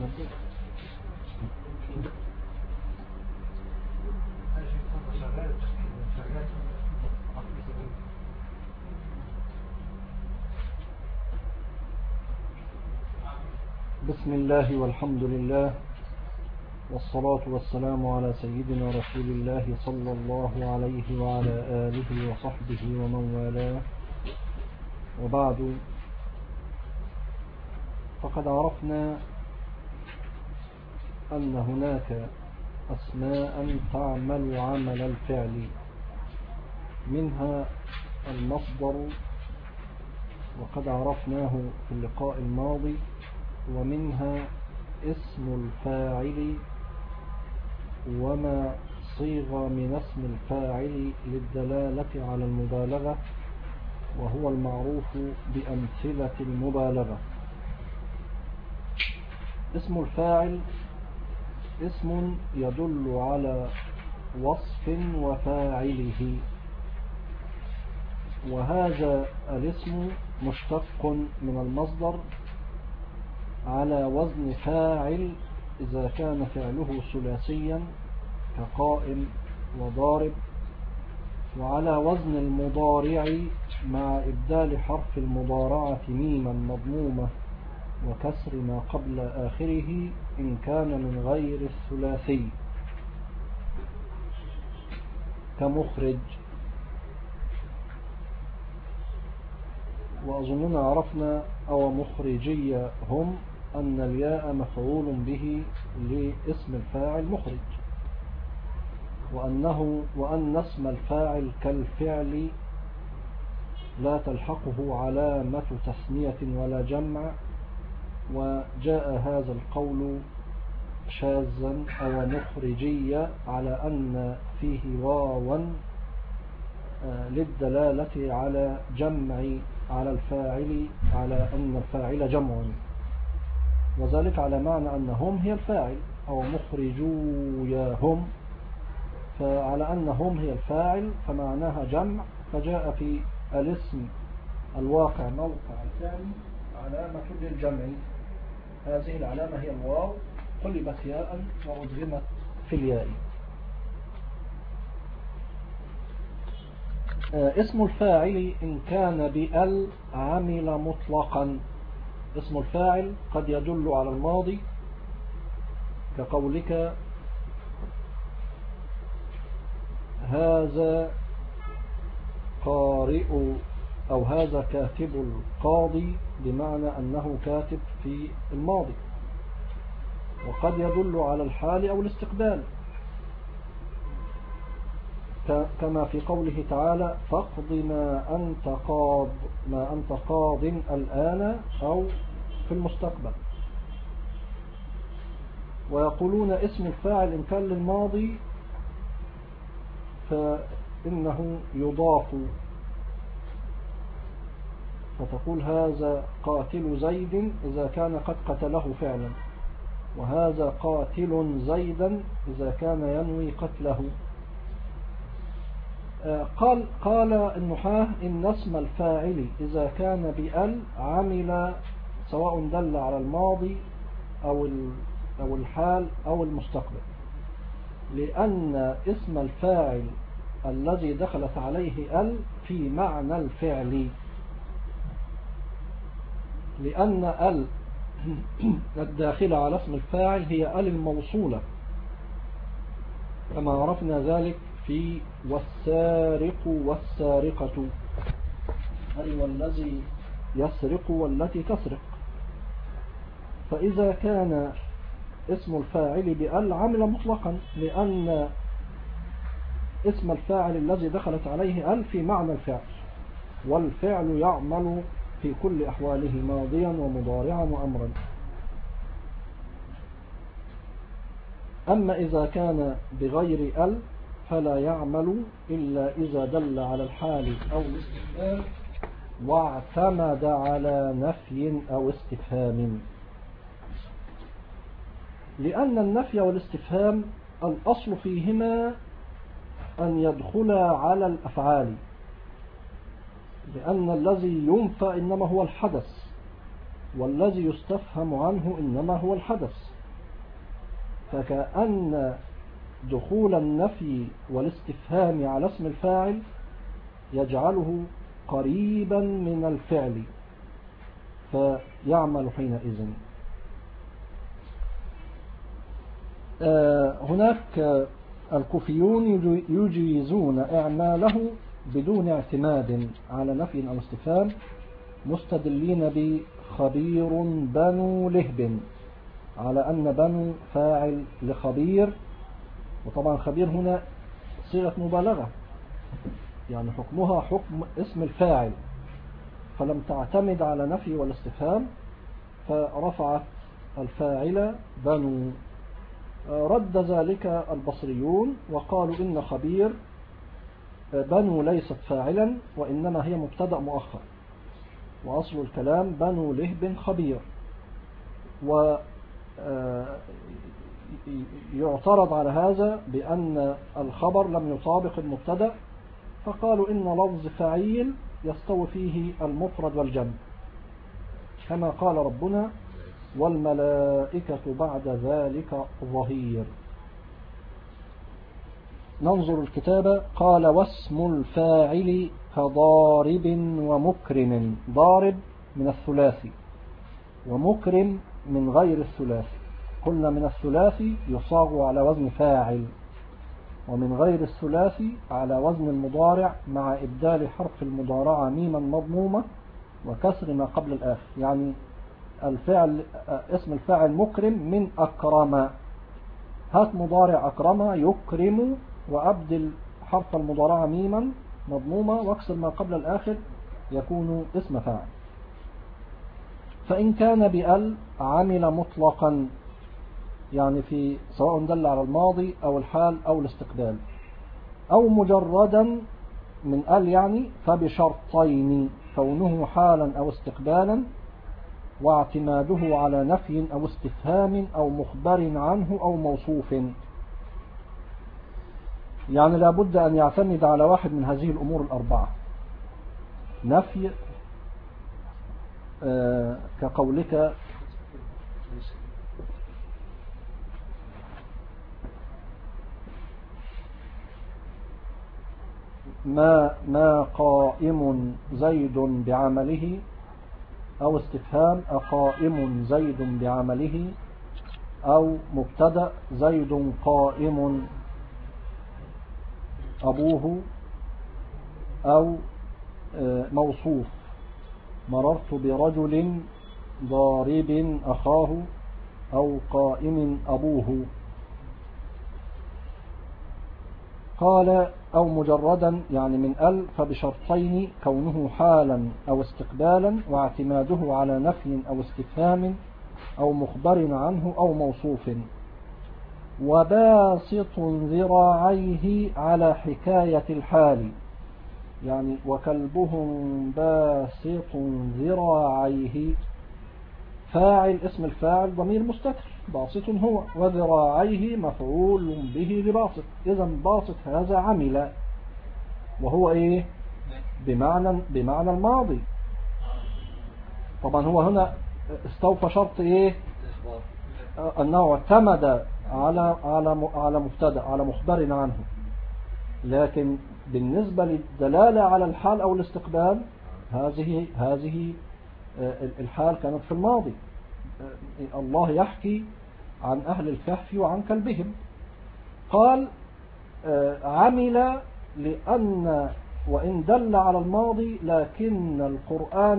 بسم الله والحمد لله والصلاة والسلام على سيدنا رسول الله صلى الله عليه وعلى آله وصحبه ومن والاه، وبعد، فقد عرفنا أن هناك أسماء تعمل عمل الفعل، منها المصدر وقد عرفناه في اللقاء الماضي، ومنها اسم الفاعل وما صيغ من اسم الفاعل للدلالة على المبالغة، وهو المعروف بأمثلة المبالغة. اسم الفاعل اسم يدل على وصف وفاعله، وهذا الاسم مشتق من المصدر على وزن فاعل إذا كان فعله ثلاثيا كقائم وضارب، وعلى وزن المضارع مع إبدال حرف المضارعة ميما مضمومة وكسر ما قبل آخره إن كان من غير الثلاثي كمخرج. وأظننا عرفنا أو مخرجية هم أن الياء مفعول به لاسم الفاعل مخرج، وأن اسم الفاعل كالفعل لا تلحقه علامة تثنية ولا جمع، وجاء هذا القول شاذا أو مخرجية على أن فيه واوا للدلالة على جمع على الفاعل، على أن الفاعل جمع، وذلك على معنى أنهم هي الفاعل أو مخرجوياهم، فعلى أنهم هي الفاعل فمعناها جمع، فجاء في الاسم الواقع موقع الفعل علامة للجمع، هذه العلامة هي الواو قلبت ياء وأدغمت في الياء. اسم الفاعل إن كان بأل عمل مطلقا. اسم الفاعل قد يدل على الماضي كقولك هذا قارئ أو هذا كاتب القاضي، بمعنى أنه كاتب في الماضي. وقد يدل على الحال أو الاستقبال كما في قوله تعالى فاقض ما أنت قاض الآن، أو في المستقبل. ويقولون اسم الفاعل إن كان للماضي فإنه يضاف، فتقول هذا قاتل زيد إذا كان قد قتله فعلا، وهذا قاتل زيدا إذا كان ينوي قتله. قال النحاة إن اسم الفاعل إذا كان بأل عمل سواء دل على الماضي أو الحال أو المستقبل، لأن اسم الفاعل الذي دخلت عليه أل في معنى الفعل، لأن أل الداخلة على اسم الفاعل هي أل الموصولة، كما عرفنا ذلك في والسارق والسارقة، أي والذي يسرق والتي تسرق. فإذا كان اسم الفاعل بأل عمل مطلقا، لأن اسم الفاعل الذي دخلت عليه أل في معنى الفعل، والفعل يعمل في كل أحواله ماضيا ومضارعا وأمرا. أما إذا كان بغير أل فلا يعمل إلا إذا دل على الحال أو الاستفهام واعتمد على نفي أو استفهام، لأن النفي والاستفهام الأصل فيهما أن يدخلا على الأفعال، لأن الذي ينفى إنما هو الحدث، والذي يستفهم عنه إنما هو الحدث. فكأن دخول النفي والاستفهام على اسم الفاعل يجعله قريبا من الفعل فيعمل حينئذ. هناك الكوفيون يجيزون إعماله بدون اعتماد على نفي أو استفهام، مستدلين بخبير بنو لهب على أن بنو فاعل لخبير، وطبعا خبير هنا صيغة مبالغة، يعني حكمها حكم اسم الفاعل، فلم تعتمد على نفي والاستفهام فرفعت الفاعل بنو. رد ذلك البصريون وقالوا إن خبير بنو ليست فاعلا وإنما هي مبتدأ مؤخر، وأصل الكلام بنو لهب خبير. ويعترض على هذا بأن الخبر لم يطابق المبتدأ، فقالوا إن لفظ فعيل يستوي فيه المفرد والجمع، كما قال ربنا والملائكة بعد ذلك ظهير. ننظر الكتابة. قال واسم الفاعل كضارب ومكرم. ضارب من الثلاثي ومكرم من غير الثلاثي. قلنا من الثلاثي يصاغ على وزن فاعل، ومن غير الثلاثي على وزن المضارع مع إبدال حرف المضارعة ميما مضمومة وكسر ما قبل الآخر. يعني الفعل اسم الفاعل مكرم من أكرم، هات مضارع أكرم يكرم وأبدل حرف المضارعة ميما مضمومة واكسر ما قبل الآخر يكون اسم فاعل. فإن كان بأل عمل مطلقا، يعني في سواء دل على الماضي أو الحال أو الاستقبال، أو مجردا من أل يعني فبشرطين: كونه حالا أو استقبالا، واعتماده على نفي أو استفهام أو مخبر عنه أو موصوف. يعني لابد أن يعتمد على واحد من هذه الأمور الأربعة: نفي كقولك ما قائم زيد بعمله، أو استفهام أقائم زيد بعمله، أو مبتدأ زيد قائم أبوه، أو موصوف مررت برجل ضارب أخاه، أو قائم أبوه. قال أو مجردا يعني من أل فبشرطين: كونه حالا أو استقبالا، واعتماده على نفي أو استفهام أو مخبر عنه أو موصوف. وباسط ذراعيه على حكاية الحال، يعني وكلبهم باسط ذراعيه. فاعل اسم الفاعل ضمير مستتر باسط هو، وذراعيه مفعول به لباسط. إذا باسط هذا عمل، وهو إيه؟ بمعنى الماضي. طبعا هو هنا استوفى شرط إيه؟ أنه اعتمد على مبتدأ على مخبر عنه، لكن بالنسبة للدلالة على الحال أو الاستقبال هذه الحال كانت في الماضي. الله يحكي عن أهل الكهف وعن كلبهم. قال عمل لأن وإن دل على الماضي لكن القرآن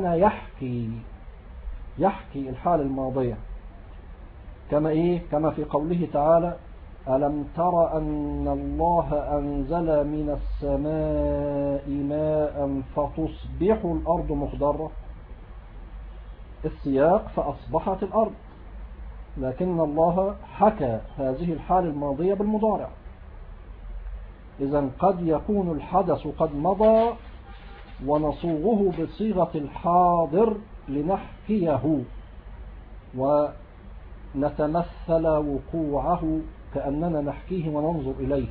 يحكي الحال الماضية، كما في قوله تعالى: ألم تر أن الله أنزل من السماء ماء فتصبح الأرض مخضرة. السياق فأصبحت الأرض، لكن الله حكى هذه الحال الماضية بالمضارع. إذن قد يكون الحدث قد مضى ونصوغه بصيغة الحاضر لنحكيه ونتمثل وقوعه كأننا نحكيه وننظر إليه.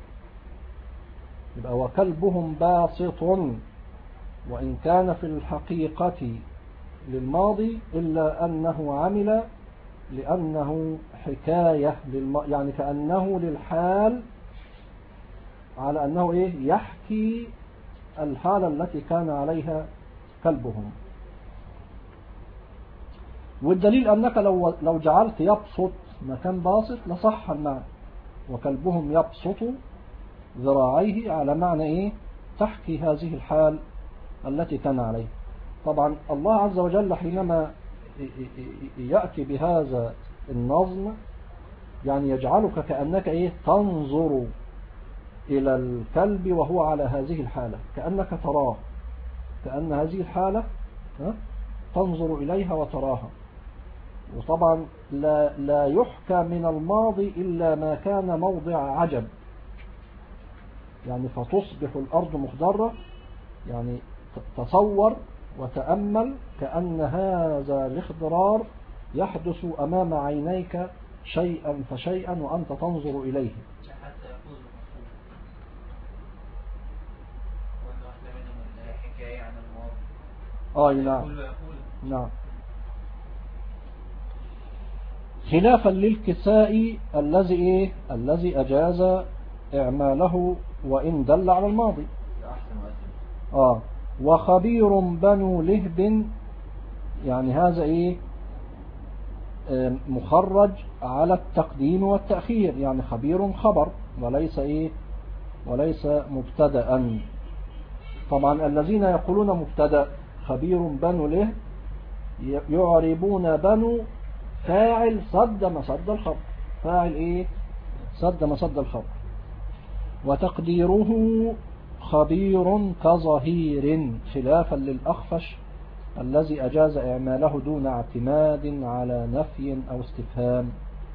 يبقى وكلبهم باسط، وإن كان في الحقيقة للماضي إلا أنه عمل لأنه حكاية يعني كأنه للحال على أنه يحكي الحالة التي كان عليها كلبهم. والدليل أنك لو جعلت يبسط مكان باسط لصح المعنى، وكلبهم يبسط ذراعيه على معنى تحكي هذه الحال التي كان عليه. طبعا الله عز وجل حينما يأتي بهذا النظم يعني يجعلك كأنك تنظر إلى الكلب وهو على هذه الحالة، كأنك تراه، كأن هذه الحالة تنظر إليها وتراها. وطبعا لا يحكى من الماضي إلا ما كان موضع عجب، يعني فتصبح الأرض مخضرة، يعني تصور وتأمل كأن هذا الاخضرار يحدث أمام عينيك شيئا فشيئا وأنت تنظر إليه. حتى يقول واحدة منهم حكاية عن الماضي. نعم نعم. خلافا للكساء الذي أجاز إعماله وإن دل على الماضي. وخبير بنو لهب يعني هذا مخرج على التقديم والتأخير، يعني خبير خبر وليس مبتدأ. طبعا الذين يقولون مبتدأ خبير بنو لهب يعربون بنو فاعل صد مصد الخبر، فاعل صد مصد الخبر، وتقديره خبير كظهير، خلافا للأخفش الذي أجاز إعماله دون اعتماد على نفي أو استفهام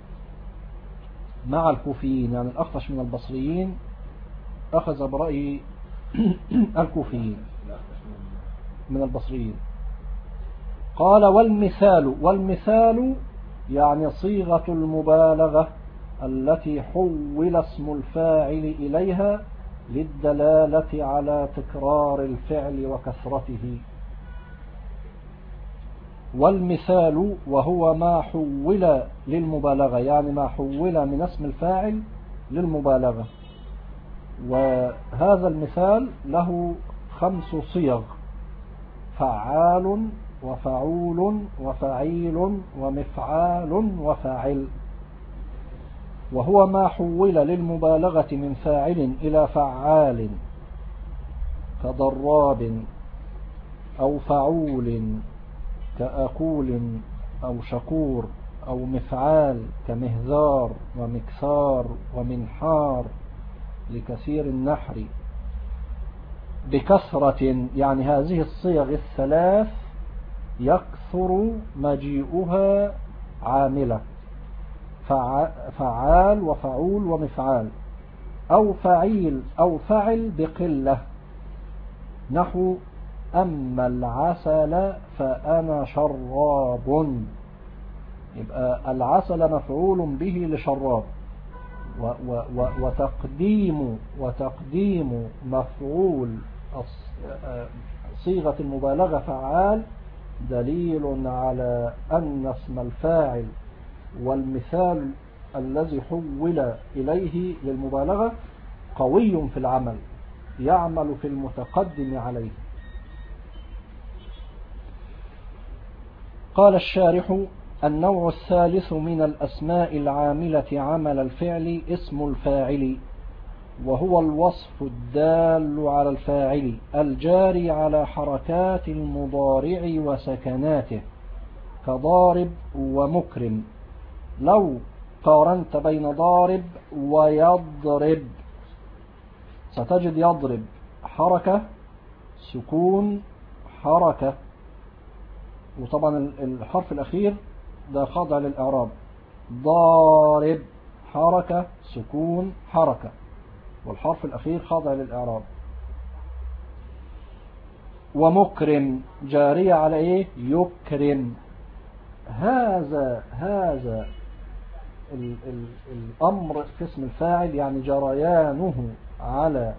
مع الكوفيين. يعني الأخفش من البصريين أخذ برأي الكوفيين من البصريين. قال والمثال يعني صيغة المبالغة التي حول اسم الفاعل إليها للدلالة على تكرار الفعل وكثرته. والمثال وهو ما حول للمبالغة، يعني ما حول من اسم الفاعل للمبالغة. وهذا المثال له 5 صيغ: فعال وفعول وفعيل ومفعال وفاعل. وهو ما حول للمبالغة من فاعل إلى فعال كضراب، أو فعول كأكول أو شكور، أو مفعال كمهذار ومكثار ومنحار لكثير النحر بكثرة. يعني هذه الصيغ الثلاث يكثر مجيئها عاملة: فعال وفعول ومفعال، أو فعيل أو فعل بقلة، نحو أما العسل فأنا شراب. يبقى العسل مفعول به لشراب، وتقديم مفعول صيغة المبالغة فعال دليل على أن اسم الفاعل والمثال الذي حول إليه للمبالغة قوي في العمل، يعمل في المتقدم عليه. قال الشارح: النوع الثالث من الأسماء العاملة عمل الفعل اسم الفاعل، وهو الوصف الدال على الفاعل الجاري على حركات المضارع وسكناته كضارب ومكرم. لو قارنت بين ضارب ويضرب ستجد يضرب حركة سكون حركة، وطبعا الحرف الأخير ده خاضع للإعراب. ضارب حركة سكون حركة، والحرف الأخير خاضع للإعراب. ومكرم جارية على يكرم. هذا الأمر في اسم الفاعل، يعني جريانه على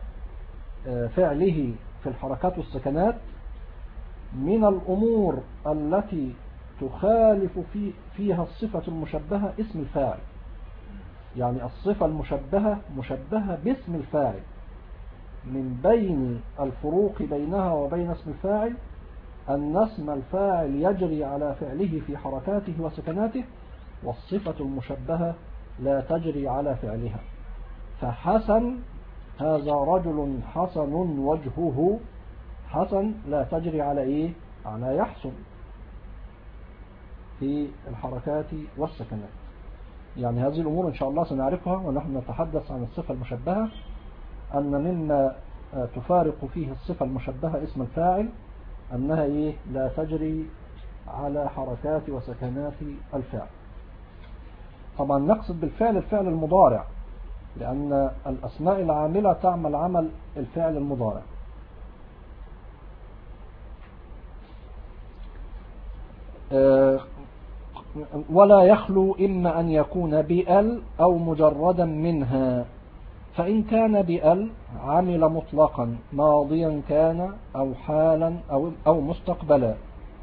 فعله في الحركات والسكنات، من الأمور التي تخالف فيها الصفة المشبهة اسم الفاعل. يعني الصفة المشبهة مشبهة باسم الفاعل. من بين الفروق بينها وبين اسم الفاعل أن اسم الفاعل يجري على فعله في حركاته وسكناته، والصفة المشبهة لا تجري على فعلها. فحسن هذا رجل حسن وجهه، حسن لا تجري على إيه؟ على يحسن في الحركات والسكنات. يعني هذه الأمور إن شاء الله سنعرفها ونحن نتحدث عن الصفة المشبهة، أن مما تفارق فيه الصفة المشبهة اسم الفاعل أنها إيه؟ لا تجري على حركات وسكنات الفاعل. طبعا نقصد بالفعل الفعل المضارع، لأن الأسماء العاملة تعمل عمل الفعل المضارع. ولا يخلو إما أن يكون بأل أو مجردا منها، فإن كان بأل عمل مطلقا ماضيا كان أو حالا أو مستقبلا.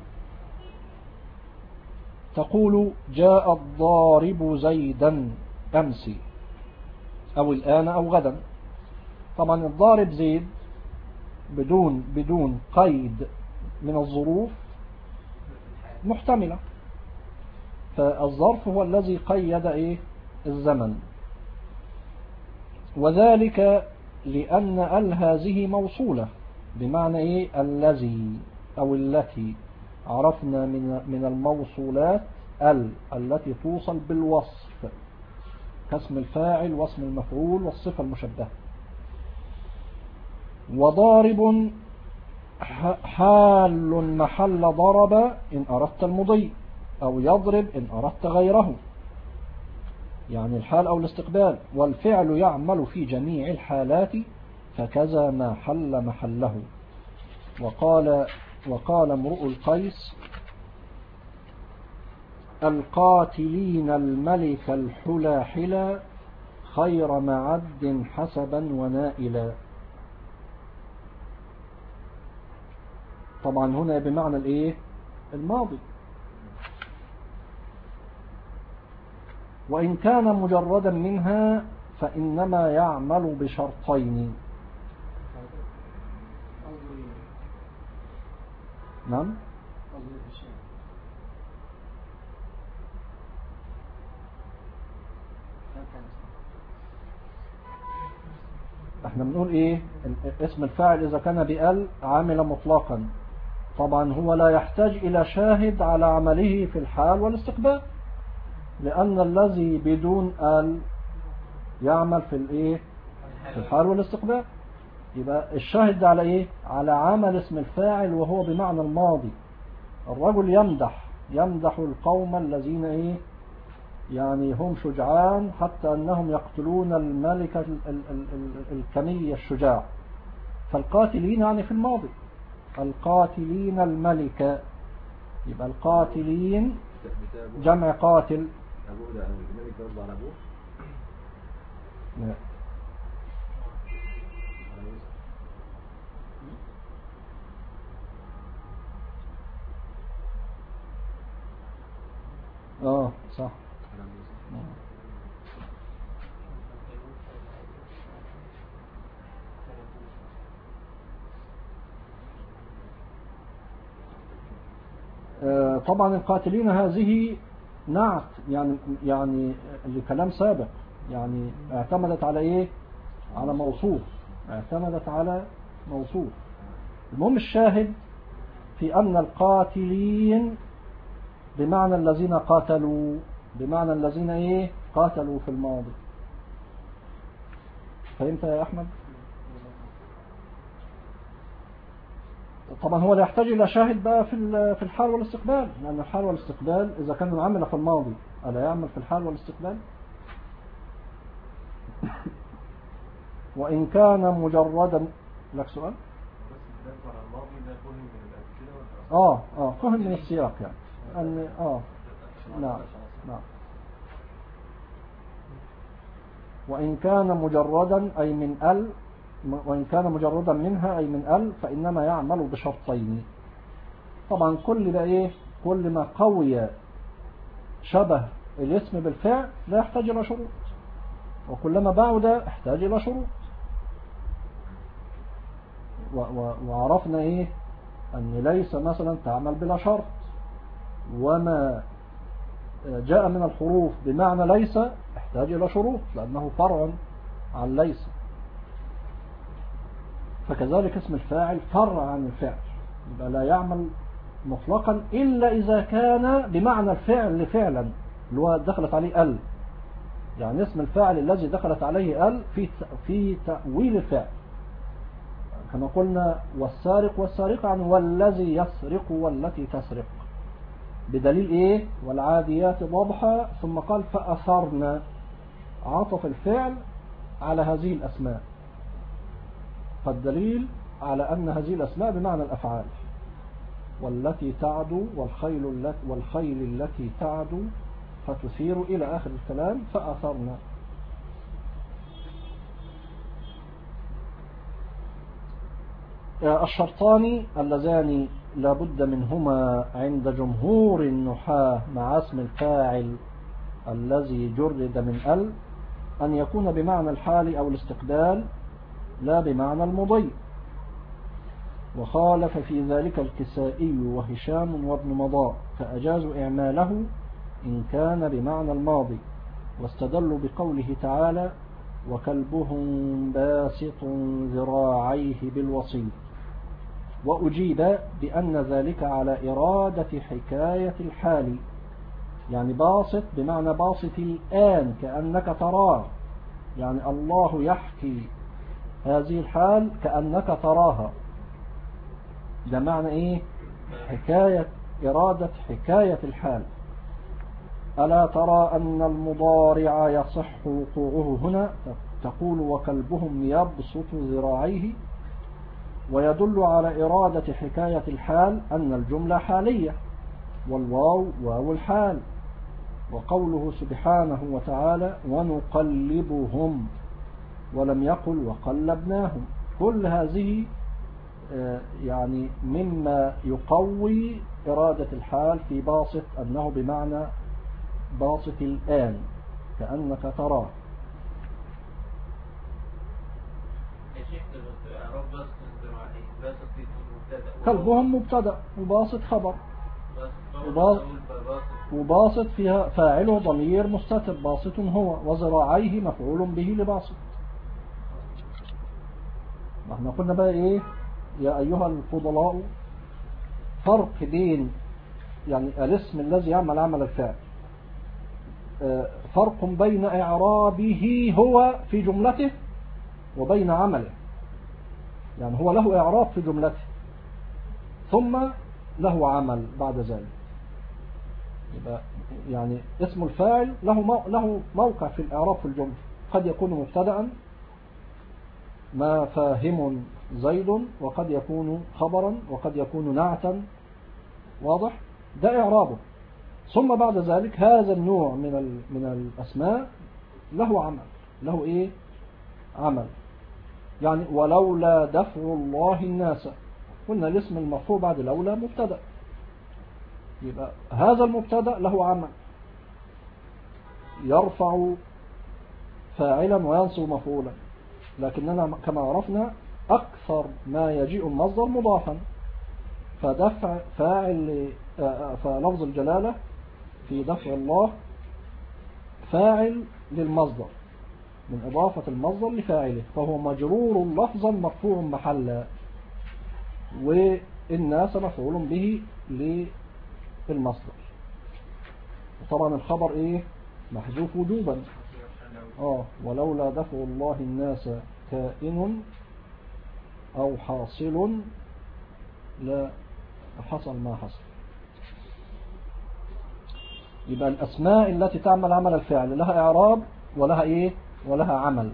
تقول جاء الضارب زيدا أمس أو الآن أو غدا. طبعا الضارب زيد بدون قيد من الظروف محتملة، فالظرف هو الذي قيد إيه؟ الزمن. وذلك لأن ال هذه موصولة بمعنى إيه؟ الذي أو التي. عرفنا من الموصولات التي توصل بالوصف كاسم الفاعل واسم المفعول والصفة المشبهة. وضارب حال محل ضرب إن أردت المضي، أو يضرب إن أردت غيره، يعني الحال أو الاستقبال. والفعل يعمل في جميع الحالات فكذا ما حل محله. وقال امرؤ القيس القاتلين الملك الحلاحلا خير معد حسبا ونائلا. طبعا هنا بمعنى الايه؟ الماضي. وإن كان مجردا منها فإنما يعمل بشرطين. نعم. احنا بنقول ايه؟ اسم الفاعل اذا كان بأل عامل مطلقا، طبعا هو لا يحتاج الى شاهد على عمله في الحال والاستقبال، لان الذي بدون ال يعمل في الايه؟ في الحال والاستقبال. يبقى الشاهد على ايه؟ على عمل اسم الفاعل وهو بمعنى الماضي. الرجل يمدح القوم الذين ايه؟ يعني هم شجعان حتى أنهم يقتلون الملك الكمي الشجاع. فالقاتلين يعني في الماضي، القاتلين الملك. يبقى القاتلين جمع قاتل. أبوه ده الملك ده رضى على أبوه؟ لا. صح. طبعا القاتلين هذه نعت يعني الكلام سابق، يعني اعتمدت على ايه؟ على موصوف، اعتمدت على موصوف. المهم الشاهد في أن القاتلين بمعنى الذين قاتلوا، بمعنى الذين ايه؟ قاتلوا في الماضي. فهمت يا أحمد؟ طبعا هو لا يحتاج إلى شاهد بقى في الحال والاستقبال، لأن الحال والاستقبال إذا كان عمل في الماضي ألا يعمل في الحال والاستقبال؟ وإن كان مجردا. لك سؤال؟ فهم من السياق يعني نعم. وإن كان مجردا أي من ال، وإن كان مجردا منها أي من ال، فإنما يعمل بشرطين. طبعا كل ده إيه؟ كل ما قوي شبه الاسم بالفعل لا يحتاج إلى شروط، وكلما بعد احتاج إلى شروط. وعرفنا إيه؟ أن ليس مثلا تعمل بلا شرط، وما جاء من الحروف بمعنى ليس احتاج إلى شروط لأنه فرع عن ليس. فكذلك اسم الفاعل فرع عن الفعل، يبقى لا يعمل مطلقا إلا إذا كان بمعنى الفعل فعلا اللي هو دخلت عليه ال. يعني اسم الفاعل الذي دخلت عليه ال في تأويل الفعل، كما قلنا والسارق والسارقة عن والذي يسرق والتي تسرق، بدليل ايه؟ والعاديات ضبحا، ثم قال فأثرنا، عطف الفعل على هذه الأسماء، فالدليل على أن هذه الأسماء بمعنى الأفعال. والتي تعدو والخيل التي تعدو فتثير إلى آخر الكلام فأثرنا. الشرطان اللذان لا بد منهما عند جمهور النحاة مع اسم الفاعل الذي جرد من ال أن يكون بمعنى الحال أو الاستقبال لا بمعنى المضي. وخالف في ذلك الكسائي وهشام وابن مضاء، فأجازوا إعماله إن كان بمعنى الماضي، واستدلوا بقوله تعالى وكلبهم باسط ذراعيه بالوصيد. وأجيب بأن ذلك على إرادة حكاية الحال، يعني باسط بمعنى باسط الآن كأنك تراه، يعني الله يحكي هذه الحال كأنك تراها. ده معنى إيه؟ حكاية، إرادة حكاية الحال. ألا ترى أن المضارع يصح وقوعه هنا، تقول وكلبهم يبسط ذراعيه، ويدل على إرادة حكاية الحال أن الجملة حالية والواو واو الحال. وقوله سبحانه وتعالى ونقلبهم ولم يقل وقلبناهم، كل هذه يعني مما يقوي إرادة الحال في باسط أنه بمعنى باسط الآن كأنك تراه. كلبهم مبتدأ وباسط خبر، وباسط فيها فاعله ضمير مستتر باسط هو، وذراعيه مفعول به لباسط. احنا قلنا بقى ايه يا ايها الفضلاء؟ فرق بين يعني الاسم الذي يعمل عمل الفعل، فرق بين اعرابه هو في جملته وبين عمله. يعني هو له اعراب في جملته ثم له عمل بعد ذلك. يبقى يعني اسم الفاعل له موقع في الإعراب في الجملة، قد يكون مبتدأ ما فاهم زيد، وقد يكون خبرا، وقد يكون نعتا، واضح؟ ده إعرابه. ثم بعد ذلك هذا النوع من الأسماء له عمل، له إيه؟ عمل. يعني ولولا دفع الله الناس، قلنا الاسم المرفوع بعد الأولى مبتدأ، يبقى هذا المبتدأ له عمل، يرفع فاعلا وينصب مفعولا. لكننا كما عرفنا أكثر ما يجيء المصدر مضافا، فدفع فاعل، فلفظ الجلالة في دفع الله فاعل للمصدر من إضافة المصدر لفاعله، فهو مجرور لفظا مرفوع محلا، والناس مفعول به للمصدر. وطبعا الخبر ايه؟ محذوف وجوبا. ولولا دفع الله الناس كائن او حاصل لا حصل ما حصل. يبقى الاسماء التي تعمل عمل الفعل لها اعراب ولها ايه؟ ولها عمل.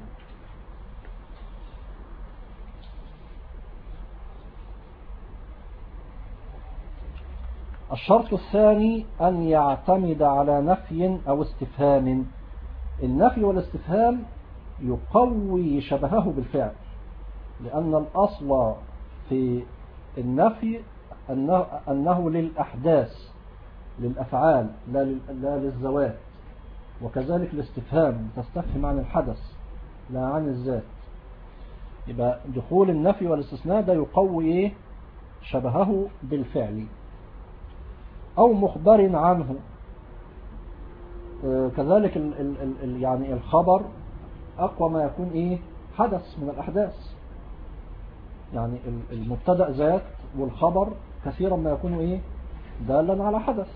الشرط الثاني أن يعتمد على نفي أو استفهام. النفي والاستفهام يقوي شبهه بالفعل، لأن الأصل في النفي أنه للأحداث، للأفعال لا للذوات، وكذلك الاستفهام تستفهم عن الحدث لا عن الذات. يبقى دخول النفي والاستثناء ده يقوي إيه؟ شبهه بالفعل. أو مخبر عنه، كذلك يعني الخبر أقوى ما يكون إيه؟ حدث من الأحداث. يعني المبتدأ ذات، والخبر كثيرا ما يكون إيه؟ دالا على حدث.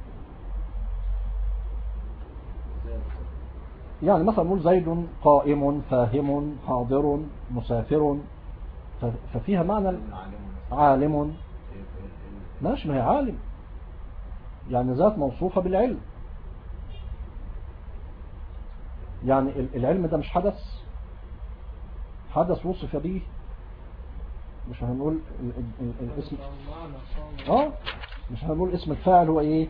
يعني مثلا نقول زيد قائم فاهم حاضر مسافر، ففيها معنى عالم. ماشي، ما هي عالم يعني ذات موصوفة بالعلم. يعني العلم ده مش حدث وصف به. مش هنقول الاسم مش هنقول اسم الفاعل هو ايه؟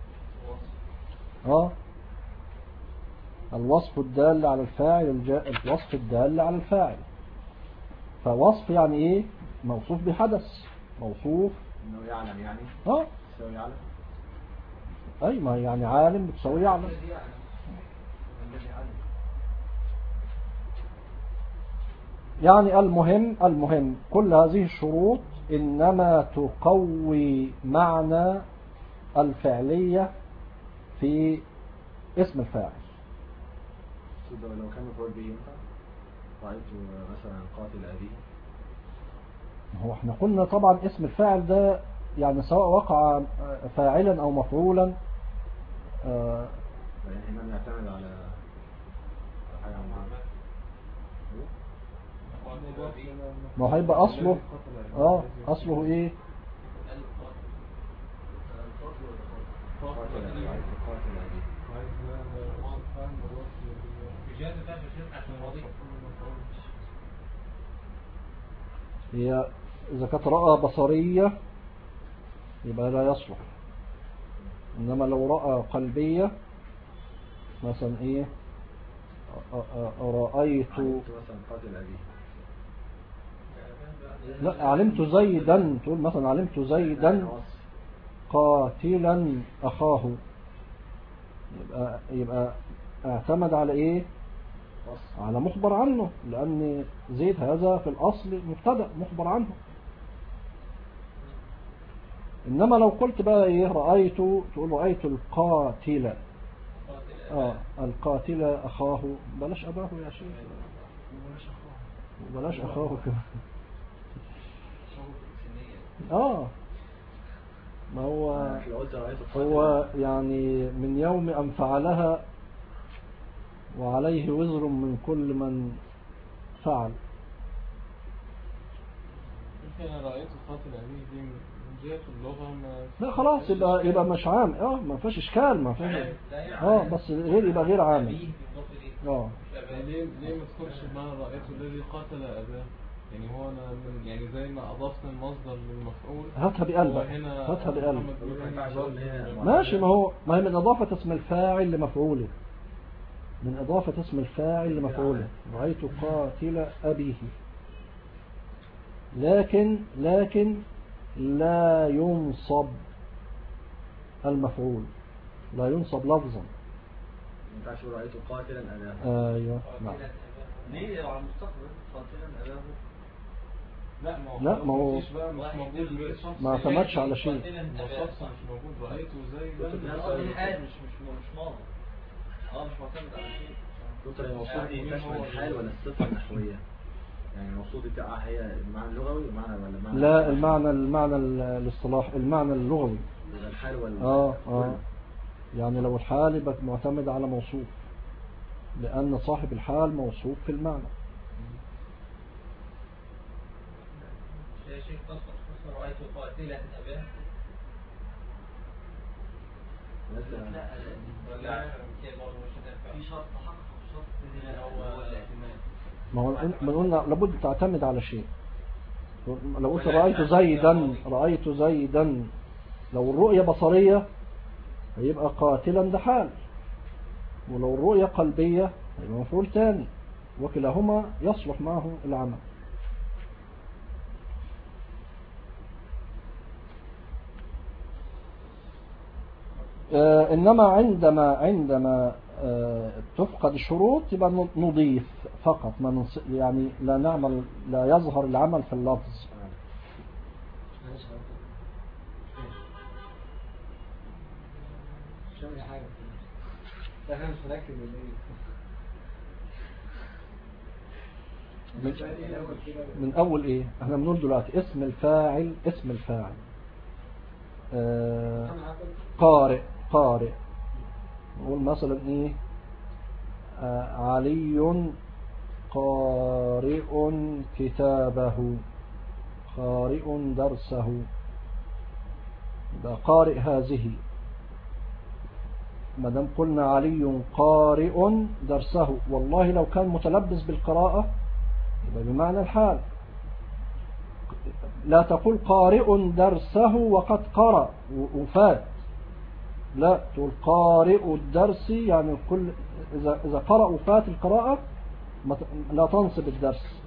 الوصف الدال على الفاعل، الوصف الدال على الفاعل. فوصف يعني ايه؟ موصوف بحدث، موصوف انه يعلم يعني يساوي يعلم. اي ما يعني عالم بتساوي يعلم. يعني المهم كل هذه الشروط إنما تقوي معنى الفعلية في اسم الفاعل. لو كان مفعول به رأيت مثلا قاتل أبيه. هو احنا قلنا طبعا اسم الفاعل ده يعني سواء وقع فاعلا أو مفعولا، يعني هنا يعتمد على حاجة معينة. ما هيبقى أصله إيه؟ هي إذا كانت رأى بصرية يبقى لا يصلح، إنما لو رأى قلبية مثلا إيه؟ رأيت مثلا قاتل أبيه. لا، علمت زيدا، تقول مثلا علمت زيدا قاتلا أخاه، يبقى اعتمد على إيه؟ على مخبر عنه، لأن زيد هذا في الأصل مبتدأ مخبر عنه. إنما لو قلت بقى إيه؟ رأيت، تقول رأيت القاتل، القاتل أخاه، بلاش أباه يا شيخ، بلاش أخاه كده. ما هو يعني من يوم أن فعلها وعليه وزر من كل من فعل. أنا رأيت قاتل أبيه دي من جهة اللغة لا خلاص، يبقى مش عام، ما فيش إشكال، ما فيش بس يبقى غير عام. ليه ما تقولش ما رأيته الذي قاتل أباه؟ يعني هو أنا يعني زي ما أضفنا المصدر للمفعول، هاتها بقلب ماشي. ما هي من إضافة اسم الفاعل لمفعوله، رأيت قاتل أبيه. لكن لا ينصب المفعول، لا ينصب لفظا. ينفعش رأيت قاتلا أباه. ايوه نعم. ليه على المستقبل قاتلا أباه؟ لا ما هو مش موجود، ما اعتمدش على شيء. مش موجود. رأيته زي الحال مش ماضي، مش معتمد على شيء. دكتور الموصول دي تشمل الحال ولا الصفة النحوية؟ يعني الموصول دي هي المعنى اللغوي ولا لا، المعنى الاصطلاح، المعنى اللغوي. الحال ولا يعني لو الحال يبقى معتمد على موصوف، لأن صاحب الحال موصوف في المعنى. يا شيخ تصل رأيت قاتلا أباه. لا في شرط حق، هو الاعتماد. ما هو قلنا لابد تعتمد على شيء. لو قلت رأيت زيدا لو الرؤية بصرية هيبقى قاتلا ده حال، ولو الرؤية قلبية هيبقى مفعول تاني، وكلاهما يصلح معه العمل. إنما عندما تفقد الشروط يبقى نضيف فقط، ما يعني لا نعمل، لا يظهر العمل في اللفظ. من أول إيه؟ احنا بنقول دلوقتي اسم الفاعل، قارئ نقول مثلا إيه؟ علي قارئ كتابه، قارئ درسه، ده قارئ هذه. ما دام قلنا علي قارئ درسه، والله لو كان متلبس بالقراءة يبقى بمعنى الحال. لا تقول قارئ درسه وقد قرأ وفات، لا، تقول قارئ الدرس، يعني كل إذا قرأ وفات القراءة لا تنصب الدرس.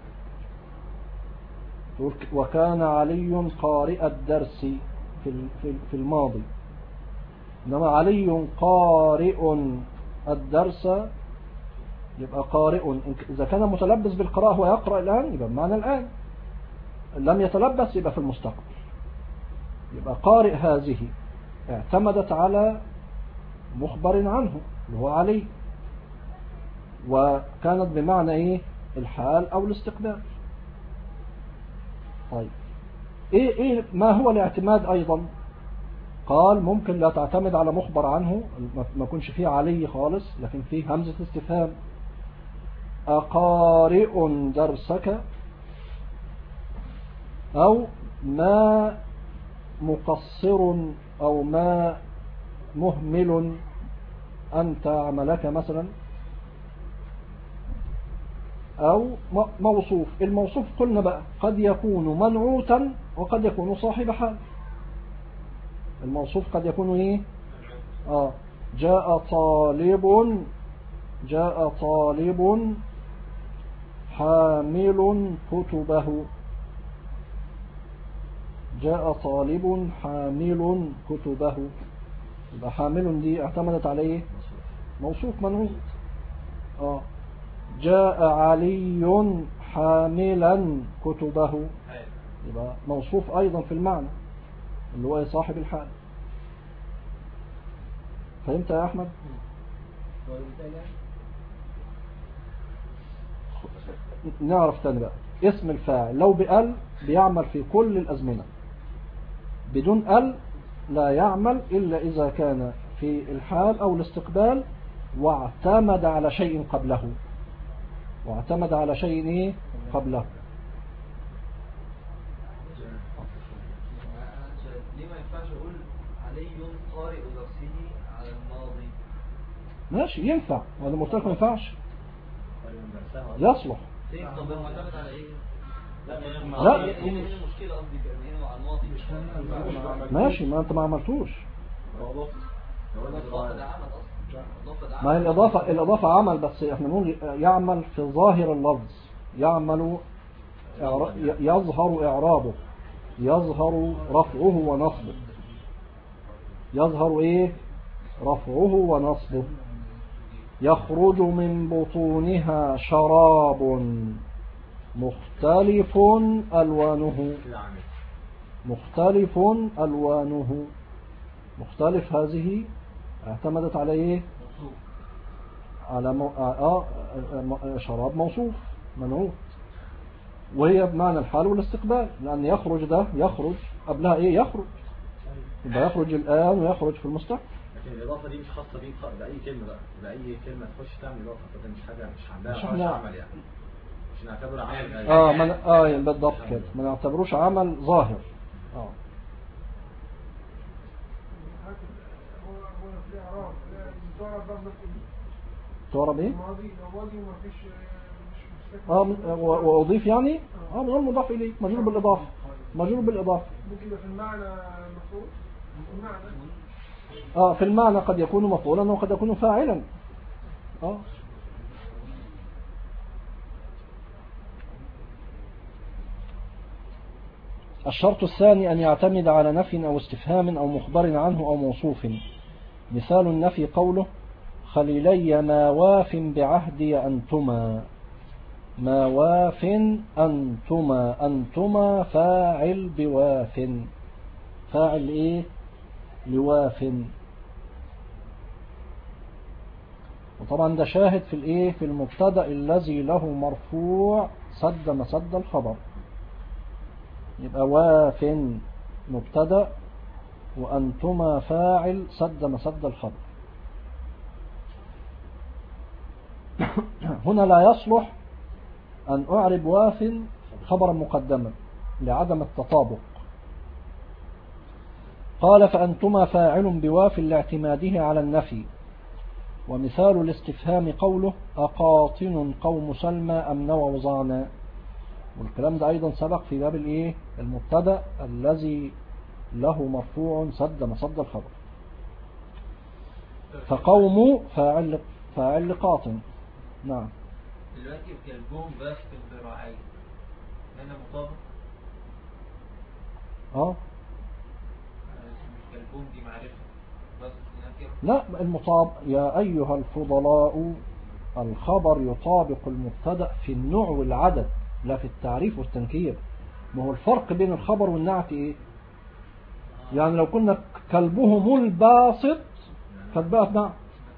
تقول وكان علي قارئ الدرس في الماضي. إنما علي قارئ الدرس يبقى قارئ، إذا كان متلبس بالقراءة هو يقرأ الآن يبقى بمعنى الآن، لم يتلبس يبقى في المستقبل. يبقى قارئ هذه اعتمدت على مخبر عنه اللي هو علي، وكانت بمعنى إيه؟ الحال أو الاستقبال. طيب إيه ما هو الاعتماد أيضا؟ قال ممكن لا تعتمد على مخبر عنه، ما يكونش فيه علي خالص، لكن فيه همزة استفهام. أقارئ درسك، أو ما مقصر أو ما مهمل أنت عملك مثلا، أو موصوف. الموصوف قلنا بقى قد يكون منعوتا وقد يكون صاحب حال. الموصوف قد يكون إيه؟ جاء طالب حامل كتبه، جاء طالب حامل كتبه، يبقى حامل دي اعتمدت عليه موصوف منعوت. جاء علي حاملا كتبه، يبقى موصوف أيضا في المعنى اللي هو صاحب الحال. فهمت يا أحمد؟ نعرف تاني بقى اسم الفاعل لو بأل بيعمل في كل الأزمنة، بدون أل لا يعمل إلا إذا كان في الحال أو الاستقبال واعتمد على شيء قبله، إيه؟ قبله. ليه ما ينفعش أقول علي قارئ درسه على الماضي؟ ماشي ينفع، وأنا مرتبط ما ينفعش، يصلح. طب معتمد على إيه؟ لا ايه المشكلة قصدي هنا مع الماضي؟ ماشي، ما انت ما عملتوش. ما هي الإضافة عمل، بس احنا نقول يعمل في ظاهر اللفظ، يعمل يظهر إعرابه، يظهر رفعه ونصبه، يظهر ايه؟ رفعه ونصبه. يخرج من بطونها شراب مختلف ألوانه، مختلف هذه اعتمدت على ايه؟ على شراب موصوف منعوت، وهي بمعنى الحال والاستقبال، لأن يخرج ده يخرج قبلها ايه؟ يخرج، يبقى يخرج الآن ويخرج في المستقبل. لكن الإضافة دي مش خاصة بأي كلمة بقى، بأي كلمة تخش تعمل إضافة، ده مش حاجة، مش عمل يعني، مش نعتبر عمل. بالضبط كده، ما نعتبروش عمل ظاهر. تعرب ايه؟ واضيف يعني من غير مضاف اليه، مجرور بالاضافه، ممكن في المعنى مفعول، في المعنى قد يكون مفعولا وقد يكون فاعلا. الشرط الثاني أن يعتمد على نفي أو استفهام أو مخبر عنه أو موصوف، مثال النفي قوله خليلي ما واف بعهدي أنتما. ما واف أنتما، أنتما فاعل بواف، فاعل إيه؟ لواف. وطبعا ده شاهد في الإيه؟ في المبتدأ الذي له مرفوع سد مسد الخبر. يبقى واف مبتدأ وأنتما فاعل سد مسد الخبر. هنا لا يصلح أن أعرب واف خبرا مقدما لعدم التطابق. قال فأنتما فاعل بواف لاعتماده على النفي. ومثال الاستفهام قوله أقاطن قوم سلمى أم نووا ظعنا. والكلام ده أيضا سبق في باب الإيه؟ المبتدأ الذي له مرفوع سد مسد الخبر. فقوم فاعل لقاطن. نعم. دلوقتي كلبهم باسط الذراعين هنا مطابق؟ كلبهم دي معرفة باسط نكرة؟ لا، المطابق يا أيها الفضلاء الخبر يطابق المبتدأ في النوع والعدد لا في التعريف والتنكير. ما هو الفرق بين الخبر والنعت إيه؟ يعني لو كنا كلبهم الباسط قد بقت نعت،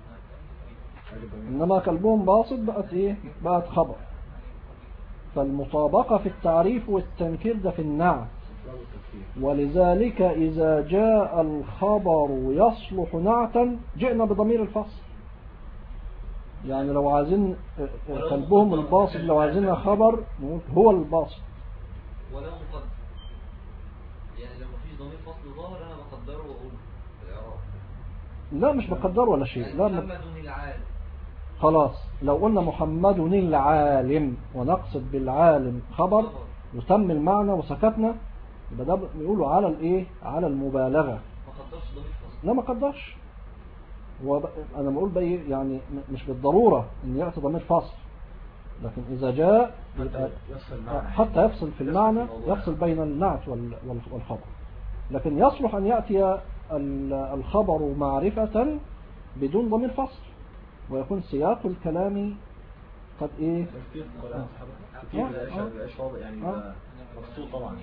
إنما كلبهم باسط بقت إيه؟ بقت خبر. فالمطابقة في التعريف والتنكير ده في النعت. ولذلك إذا جاء الخبر يصلح نعتا جئنا بضمير الفصل. يعني لو عايزين كلبهم الباسط لو عايزينها خبر هو الباسط. ولا مقدر، يعني لو مفيش ضمير فصل ظاهر أنا بقدره وأقول في الإعراب. لا مش بقدره ولا شيء. يعني لا محمد العالم خلاص. لو قلنا محمد العالم ونقصد بالعالم خبر وتم المعنى وسكتنا يبقى ده بيقولوا على الايه؟ على المبالغه. ما قدرش ضمير فصل. لا ما قدرش. انا بقول بقى يعني مش بالضروره ان ياتي ضمير فصل، لكن اذا جاء حتى يفصل في المعنى، يفصل بين النعت والخبر. لكن يصلح ان ياتي الخبر معرفه بدون ضمير فصل ويكون سياق الكلام قد ايه؟ كتير مبقاش واضح يعني مبسوط طبعا.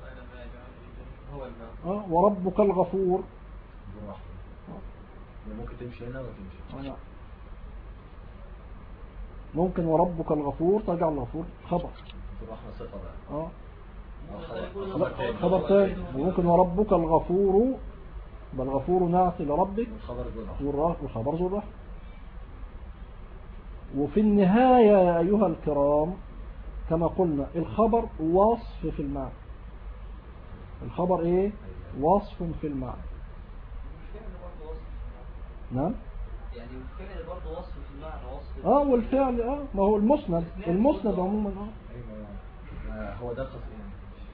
وربك الغفور ممكن تمشي هنا ولا تمشي. ممكن وربك الغفور ترجع الغفور خبر. الرحمة صفة بقى. خبر تاني. وممكن وربك الغفور بل غفور نعت لربك والخبر ذو الرحمة. وفي النهاية يا أيها الكرام كما قلنا الخبر وصف في المعنى. الخبر ايه؟ وصف في المعنى. نعم. يعني الفعل برضه وصف في المعنى وصف. والفعل ما هو المسند عموما. هو ده قصدي يعني.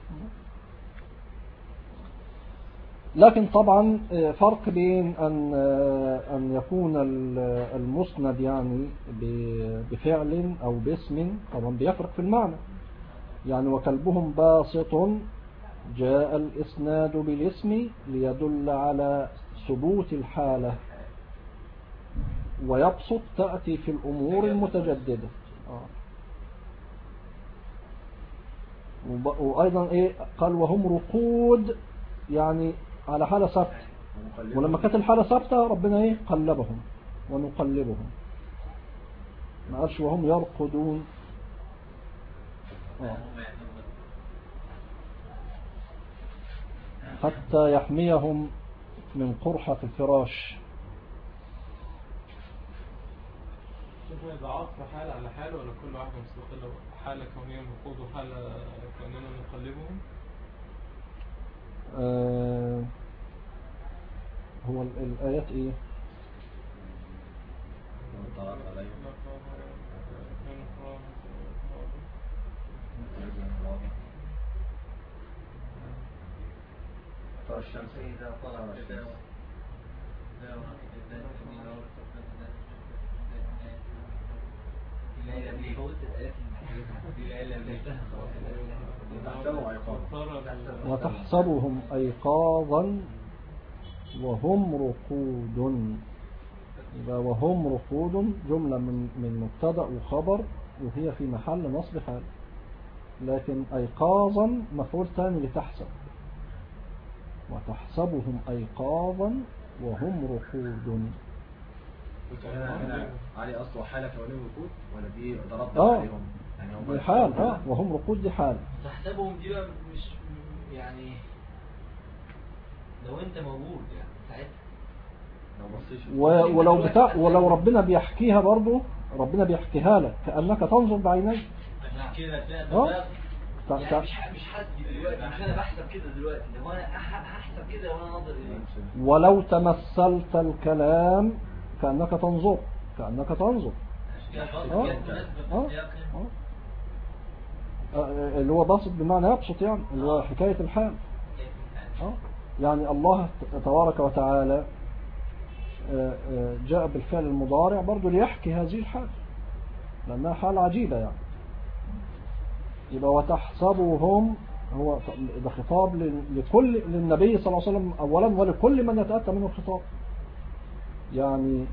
لكن طبعا فرق بين أن يكون المسند يعني بفعل أو باسم طبعا بيفرق في المعنى. يعني وكلبهم باسط جاء الإسناد بالاسم ليدل على ثبوت الحالة، ويبسط تأتي في الأمور المتجددة. وأيضا قال وهم رقود يعني على حالة ثابتة. ولما كانت الحالة ثابتة ربنا قلبهم ونقلبهم، ما قالش وهم يرقدون. حتى يحميهم من قرحة الفراش. شوفوا إذا عطف حالة على حالة ولا كل واحدة مستقلة؟ حالة كونية نقود وحالة كونية نقلبهم. هو الآيات ايه؟ الشمس إذا طلع الشمس وتحسبهم أيقاظا وهم رقود. يبقى وهم رقود جملة من مبتدأ وخبر، وهي في محل نصب حال. لكن أيقاظا مفعول ثاني لتحسب، وتحسبهم أيقاظا وهم رقود. هنا علي أصل وحالة كونهم ركود ولا دي ضربت عليهم؟ يعني دي حال وهم رقود دي حال. تحسبهم دي بقى مش يعني لو انت موجود يعني ساعتها ولو ربنا بيحكيها برضو، ربنا بيحكيها لك كأنك تنظر بعينيك كده يعني مش حاسس دلوقتي، مش انا بحسب كده دلوقتي، لو انا هحسب كده وانا ناظر اليه. ولو تمثلت الكلام كأنك تنظر اللي هو بسط بمعنى يبسط، يعني اللي هو حكاية الحال. يعني الله تبارك وتعالى جاء بالفعل المضارع برضو ليحكي هذه الحال، لأنها حال عجيبة يعني. يبقى وتحسبهم هو ده خطاب للنبي صلى الله عليه وسلم أولا، ولكل من يتأتى منه الخطاب. يعني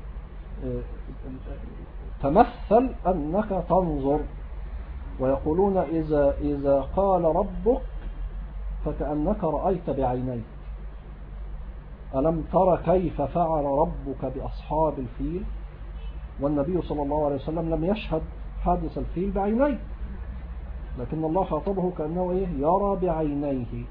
تمثل أنك تنظر، ويقولون إذا قال ربك فكأنك رأيت بعينيك. ألم تر كيف فعل ربك بأصحاب الفيل؟ والنبي صلى الله عليه وسلم لم يشهد حادث الفيل بعينيه، لكن الله خاطبه كأنه يرى بعينيه.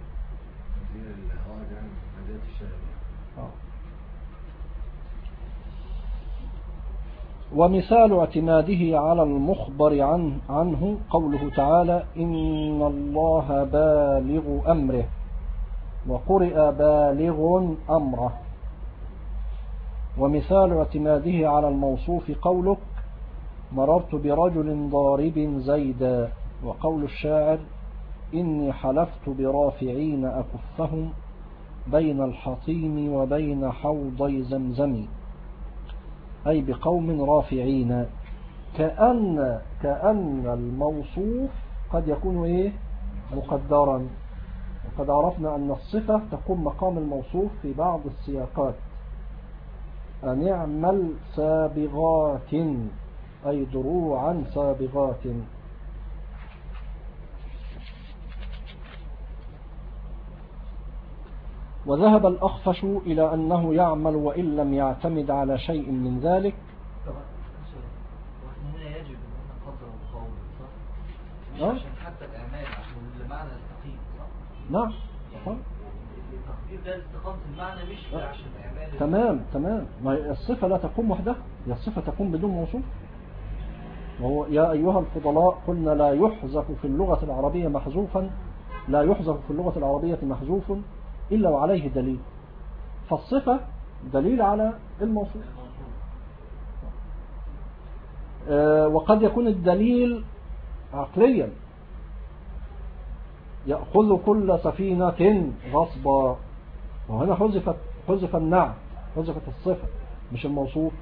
ومثال اعتماده على المخبر عنه قوله تعالى إن الله بالغ أمره، وقرئ بالغ أمره. ومثال اعتماده على الموصوف قولك مررت برجل ضارب زيدا، وقول الشاعر إني حلفت برافعين أكفهم بين الحطيم وبين حوضي زمزم، أي بقوم رافعين. كأن الموصوف قد يكون مقدرا، وقد عرفنا أن الصفة تقوم مقام الموصوف في بعض السياقات. أن يعمل سابغات أي دروعا سابغات. وذهب الأخفش إلى أنه يعمل وإن لم يعتمد على شيء من ذلك. وهنا يجب أن نقدر القول صح؟ مش عشان حتى الإعمال، عشان المعنى التقييم صح؟ نعم التقدير ده استقامة المعنى، مش عشان الإعمال. تمام. ما الصفة لا تقوم وحدها، هي الصفة تقوم بدون موصوف. وهو يا أيها الفضلاء قلنا لا يحذف في اللغة العربية محذوف إلا وعليه دليل، فالصفة دليل على الموصوف. وقد يكون الدليل عقليا، يأخذ كل سفينة غصبا، وهنا حذف النعت، حذفت الصفة مش الموصوف،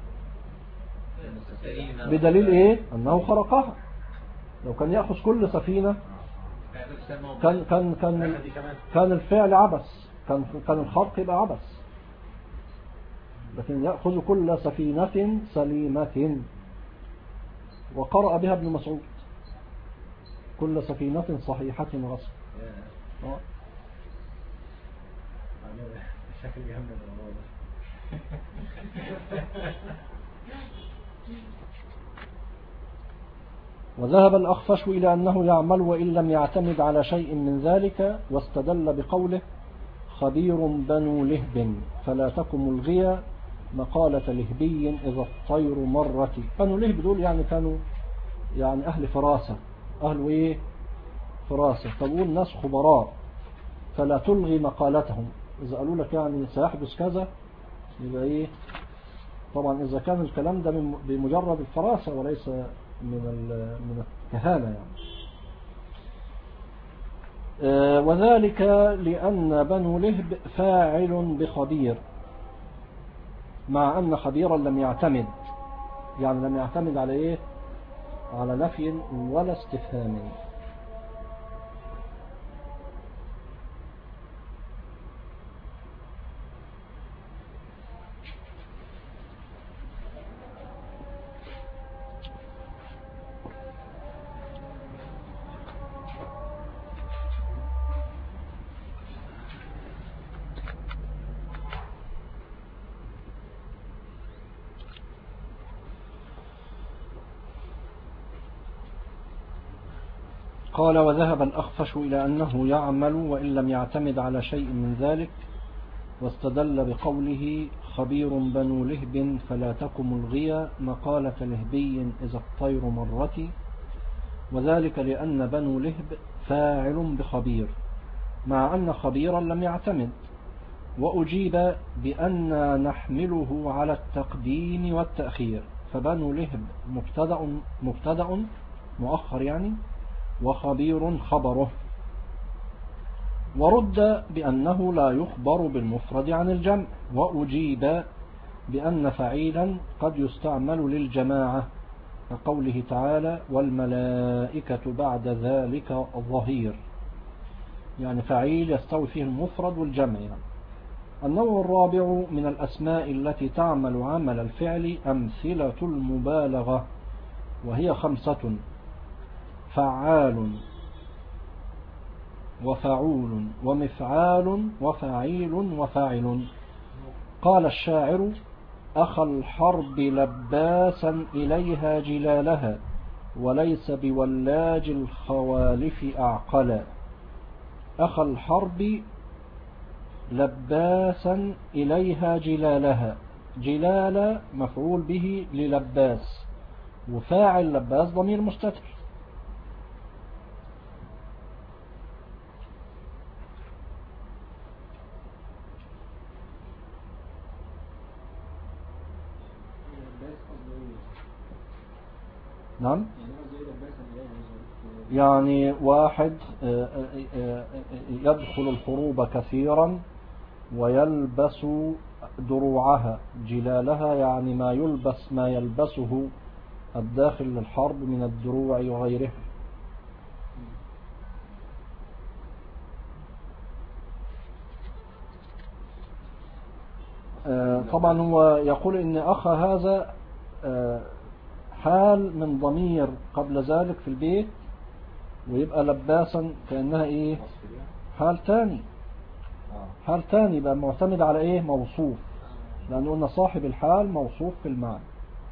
بدليل أنه خرقها. لو كان يأخذ كل سفينة كان الفعل عبث، كان الخرق يبقى عبث. لكن يأخذ كل سفينة سليمة، وقرأ بها ابن مسعود كل سفينة صحيحة غصب. شكل جامد الموضوع ده. وذهب الأخفش إلى أنه يعمل وإن لم يعتمد على شيء من ذلك، واستدل بقوله خبير بنو لهب فلا تكن ملغيا مقالة لهبي إذا الطير مرت. بنو لهب دول يعني كانوا يعني أهل فراسة، أهل فراسة، تقول ناس خبراء، فلا تلغي مقالتهم. إذا قالوا لك يعني سيحدث كذا يبقى طبعا إذا كان الكلام ده بمجرد الفراسة وليس من الكهانة يعني. وذلك لأن بنو لهب فاعل بخبير، مع أن خبيرا لم يعتمد، يعني لم يعتمد على على نفي ولا استفهام. قال وذهب الأخفش إلى أنه يعمل وإن لم يعتمد على شيء من ذلك، واستدل بقوله خبير بنو لهب فلا تكم الغيا مقالة لهبي إذا الطير مرتي، وذلك لأن بنو لهب فاعل بخبير مع أن خبيرا لم يعتمد. وأجيب بأن نحمله على التقديم والتأخير، فبنو لهب مبتدأ مؤخر يعني، وخبير خبره. ورد بأنه لا يخبر بالمفرد عن الجمع. وأجيب بأن فعيلا قد يستعمل للجماعة، كقوله تعالى والملائكة بعد ذلك ظهير، يعني فعيل يستوي فيه المفرد والجمع يعني. النوع الرابع من الأسماء التي تعمل عمل الفعل أمثلة المبالغة، وهي 5: فعال وفعول ومفعال وفعيل وفاعل. قال الشاعر أخى الحرب لباسا إليها جلالها، وليس بولاج الخوالف أعقلا. أخى الحرب لباسا إليها جلالها، جلال مفعول به للباس، وفاعل لباس ضمير مستتر. نعم، يعني واحد يدخل الحروب كثيرا ويلبس دروعها، جلالها يعني ما يلبسه الداخل للحرب من الدروع وغيره. طبعا هو يقول إن أخ هذا حال من ضمير قبل ذلك في البيت، ويبقى لباسا كأنها إيه حال تاني بقى معتمد على إيه موصوف، لأنه قلنا صاحب الحال موصوف في المعنى.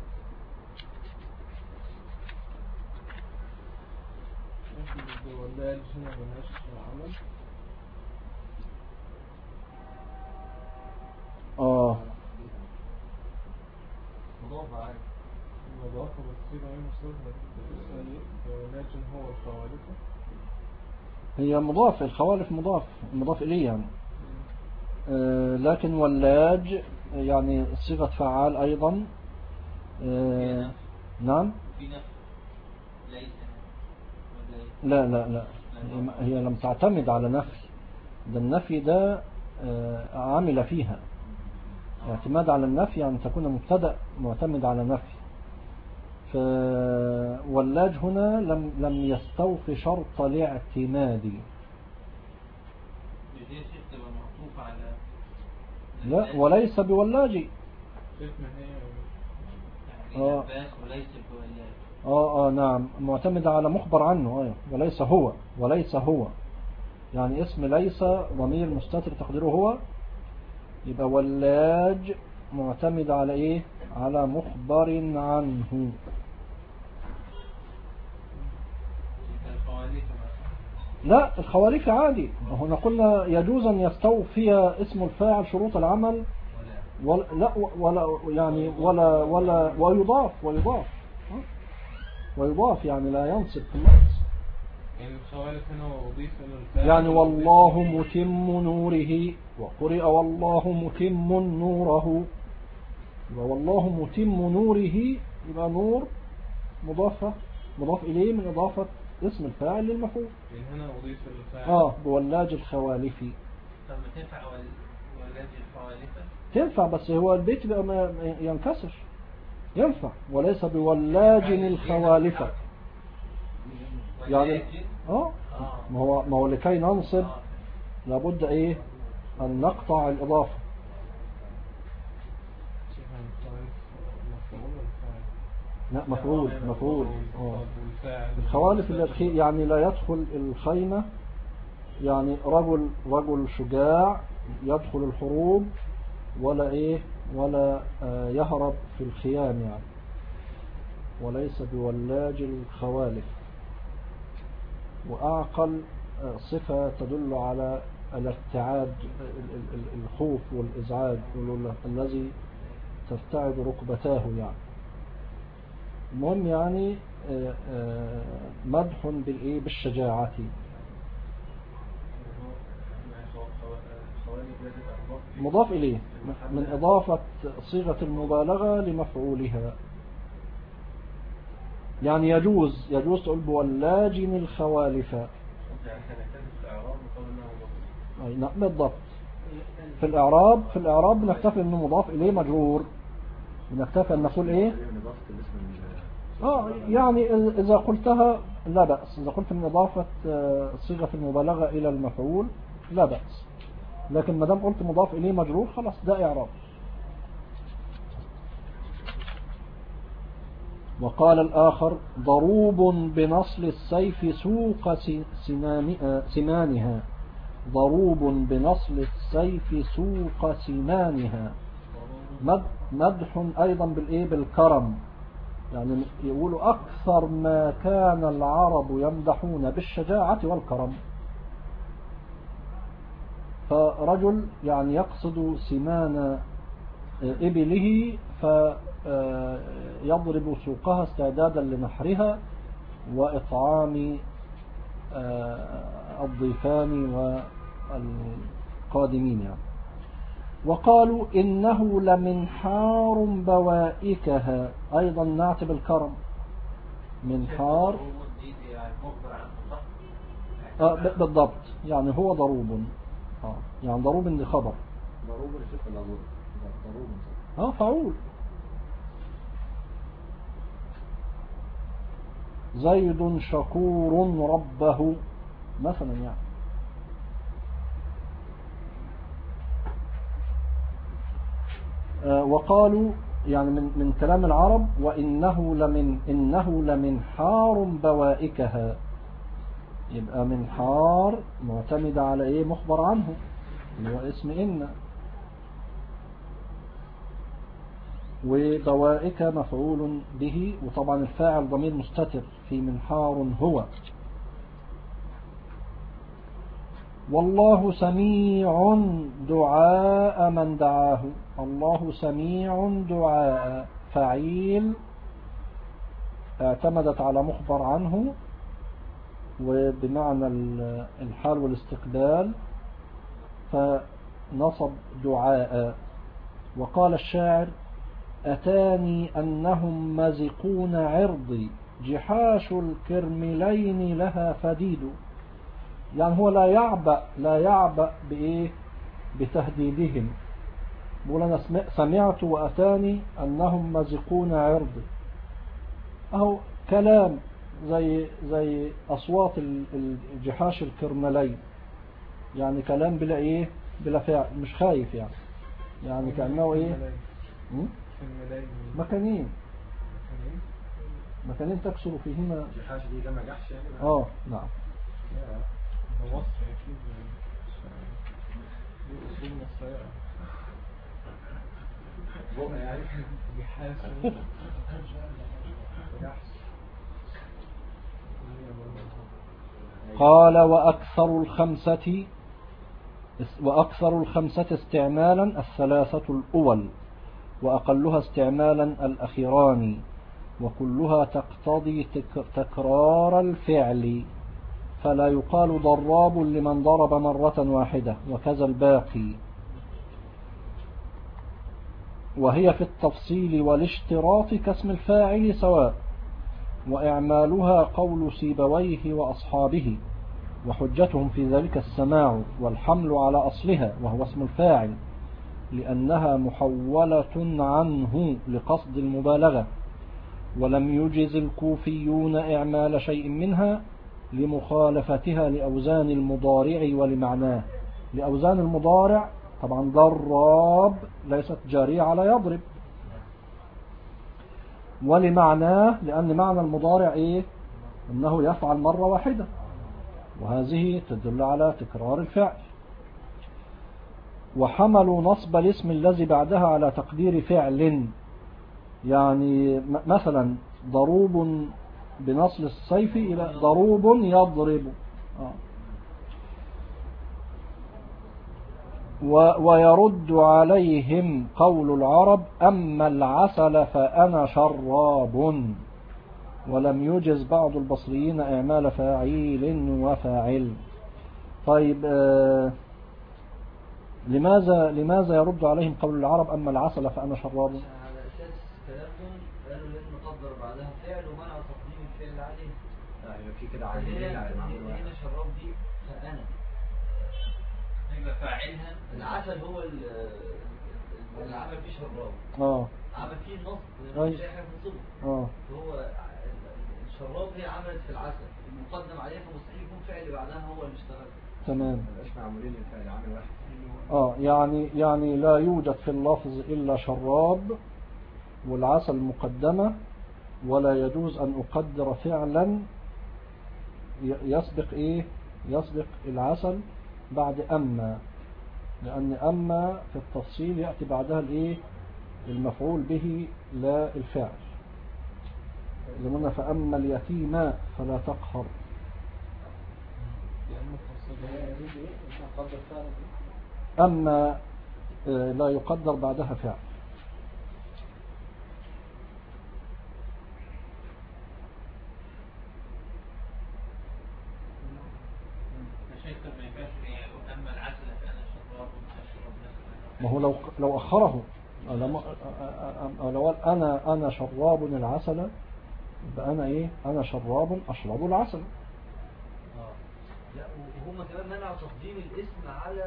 هي مضاف، الخوالف مضاف إليه يعني. لكن ولاج يعني صيغة فعال أيضا. نعم، لا هي لم تعتمد على نفي، ده النفي ده عامل فيها. اعتماد على النفي يعني تكون مبتدأ معتمد على نفي. فولاج هنا لم يستوفي شرط الاعتماد. لا، وليس بولاج. نعم، معتمد على مخبر عنه. وليس هو يعني اسم ليس ضمير مستتر تقديره هو، يبقى ولاج معتمد على ايه؟ على مخبر عنه. لا، الخوالف عادي. هنا قلنا يجوز أن يستوفي اسم الفاعل شروط العمل ولا ويضاف يعني لا ينصب في النص. يعني الخوالف هنا أضيف إلى الفاعل، يعني والله متم نوره، وقرئ والله متم نوره، يبقى والله متم نوره، يبقى نور مضاف إليه من إضافة اسم الفاعل للمفعول. يعني هنا أضيف إلى الفاعل بولاج الخوالف. طب ما تنفع ولاج الخوالف؟ تنفع، بس هو البيت بقى ما ينكسر، ينفع وليس بولاج الخوالف يعني. ما هو لكي ننصب لابد ايه ان نقطع الاضافه. لا، مفعول. الخوالف يعني لا يدخل الخيمة، يعني رجل شجاع يدخل الحروب ولا يهرب في الخيام يعني، وليس بولاج الخوالف. وأعقل صفة تدل على الارتعاد، الخوف والإزعاج الذي ترتعد ركبتاه يعني. المهم يعني مدح بالشجاعة. مضاف إليه من إضافة صيغة المبالغة لمفعولها. يعني يجوز تقول بولاجن الخوالف. نعم بالضبط. في الإعراب بنكتفي أنه مضاف إليه مجرور، بنكتفي أن نقول إيه يعني إذا قلتها لا بأس، إذا قلت من إضافة صيغة المبالغة إلى المفعول لا بأس، لكن ما دام قلت مضاف إليه مجرور خلاص ده إعراب. وقال الآخر ضروب بنصل السيف سوق سنانها. ضروب بنصل السيف سوق سنانها. مدح أيضا بالكرم، يعني يقولوا أكثر ما كان العرب يمدحون بالشجاعة والكرم. فرجل يعني يقصد سمان إبله فيضرب سوقها استعدادا لنحرها وإطعام الضيفان والقادمين يعني. وقالوا إنه لمنحار بوائكها، أيضا نعتب الكرم. منحار بالضبط، يعني هو ضروب يعني ضروب لخبر. فعول. زيد شكور ربه مثلا يعني. وقالوا يعني من كلام العرب وإنه لمنحار بوائكها، يبقى منحار معتمد على ايه مخبر عنه اللي هو اسم إن، وبوائك مفعول به، وطبعا الفاعل ضمير مستتر في منحار هو. والله سميع دعاء من دعاه. الله سميع دعاء فعيل اعتمدت على مخبر عنه وبمعنى الحال والاستقبال فنصب دعاء. وقال الشاعر أتاني أنهم مزقون عرضي جحاش الكرملين لها فديد. يعني هو لا يعبأ بإيه بتهديدهم، بقول أنا سمعت وأتاني أنهم مزقون عرضي، أهو كلام زي أصوات الجحاش الكرملين، يعني كلام بلا إيه بلا فعل، مش خايف يعني كأنه إيه مكانين تكسر فيهما. الجحاش دي جمع جحش يعني. نعم. مصر أكيد دي أصول مصرية بقى يعني جحاش قال وأكثر الخمسة استعمالا الثلاثة الأول، وأقلها استعمالا الأخيران، وكلها تقتضي تكرار الفعل، فلا يقال ضراب لمن ضرب مرة واحدة، وكذا الباقي. وهي في التفصيل والاشتراط كاسم الفاعل سواء، وإعمالها قول سيبويه وأصحابه، وحجتهم في ذلك السماع والحمل على أصلها وهو اسم الفاعل، لأنها محولة عنه لقصد المبالغة، ولم يجز الكوفيون إعمال شيء منها لمخالفتها لأوزان المضارع ولمعناه. لأوزان المضارع طبعا ضراب ليست جارية على يضرب، ولمعناه لأن معنى المضارع إيه أنه يفعل مرة واحدة، وهذه تدل على تكرار الفعل. وحملوا نصب الاسم الذي بعدها على تقدير فعل، يعني مثلا ضروب بنصل السيف إلى ضروب يضرب. ويرد عليهم قول العرب أما العسل فأنا شراب، ولم يجز بعض البصريين إعمال فاعل وفاعل. طيب لماذا يرد عليهم قول العرب أما العسل فأنا شراب؟ على أساس كلامهم قالوا لازم نقدر بعدها فعل ومنع تقديم الفعل عليه. يبقى في كده عاملين على معمول واحد. هنا شراب دي فأنا يبقى فاعلها. العسل هو العمل فيه شراب. عمل فيه النصب مش أي حاجة تنصبه. هو الشراب هي عملت في العسل المقدم عليها، فمستحيل يكون فعل بعدها هو اللي اشتغل. تمام. مش معمولين الفعل عامل واحد. يعني لا يوجد في اللفظ إلا شراب والعسل مقدمة، ولا يجوز أن أقدر فعلا يسبق العسل بعد أما، لأن أما في التفصيل يأتي بعدها المفعول به لا الفاعل. لمن فأما اليتيم فلا تقهر. أما لا يقدر بعدها فعل. ما هو لو أخره لو أنا شراب العسل، يبقى أنا شراب أشرب العسل. لا وهم كمان منعوا تقديم الاسم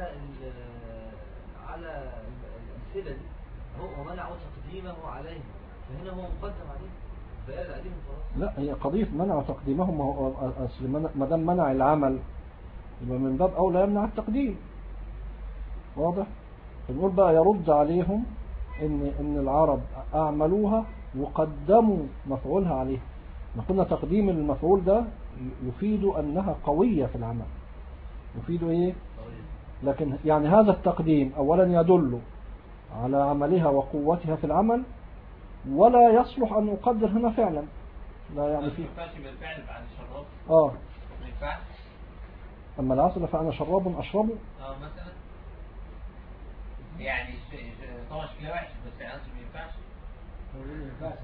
على الأمثلة دي، هو منعوا تقديمه عليه، فهنا هو مقدم عليه فقال عليهم خلاص. لا، هي قضية منع تقديمهم. ما دام منع العمل يبقى من باب أولى يمنع التقديم. واضح؟ بنقول بقى يرد عليهم إن العرب أعملوها وقدموا مفعولها عليه. قلنا تقديم المفعول ده يفيد أنها قوية في العمل، يفيد لكن يعني هذا التقديم أولا يدل على عملها وقوتها في العمل، ولا يصلح أن أقدر هنا فعلا. لا يعني فيه بالفعل بعد الشراب. ما ينفعش. أما العسل فأنا شراب أشربه. مثلا يعني طبعا شكلها وحش، بس العسل ما ينفعش.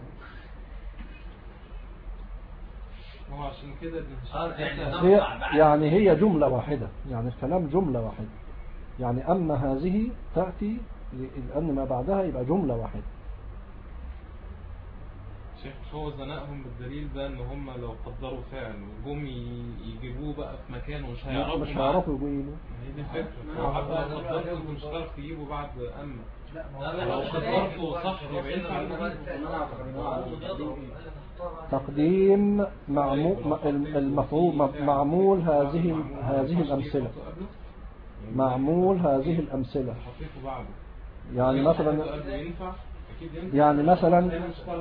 هو عشان كده هي جملة واحدة، يعني الكلام جملة واحدة. يعني أما هذه تأتي لأن ما بعدها يبقى جملة واحدة. شيخ هو زنقهم بالدليل ده ان هم لو قدروا فعل وجم يجيبوه بقى في مكانه مش هيعرفوا يجيبوه. دي الفكرة. لو حتى قدرته انت مش هتعرف تجيبه بعد أما. لا لو قدرته صح يبقى ينفع. تقديم المفعول معمول هذه الأمثلة. معمول هذه الأمثلة. يعني مثلا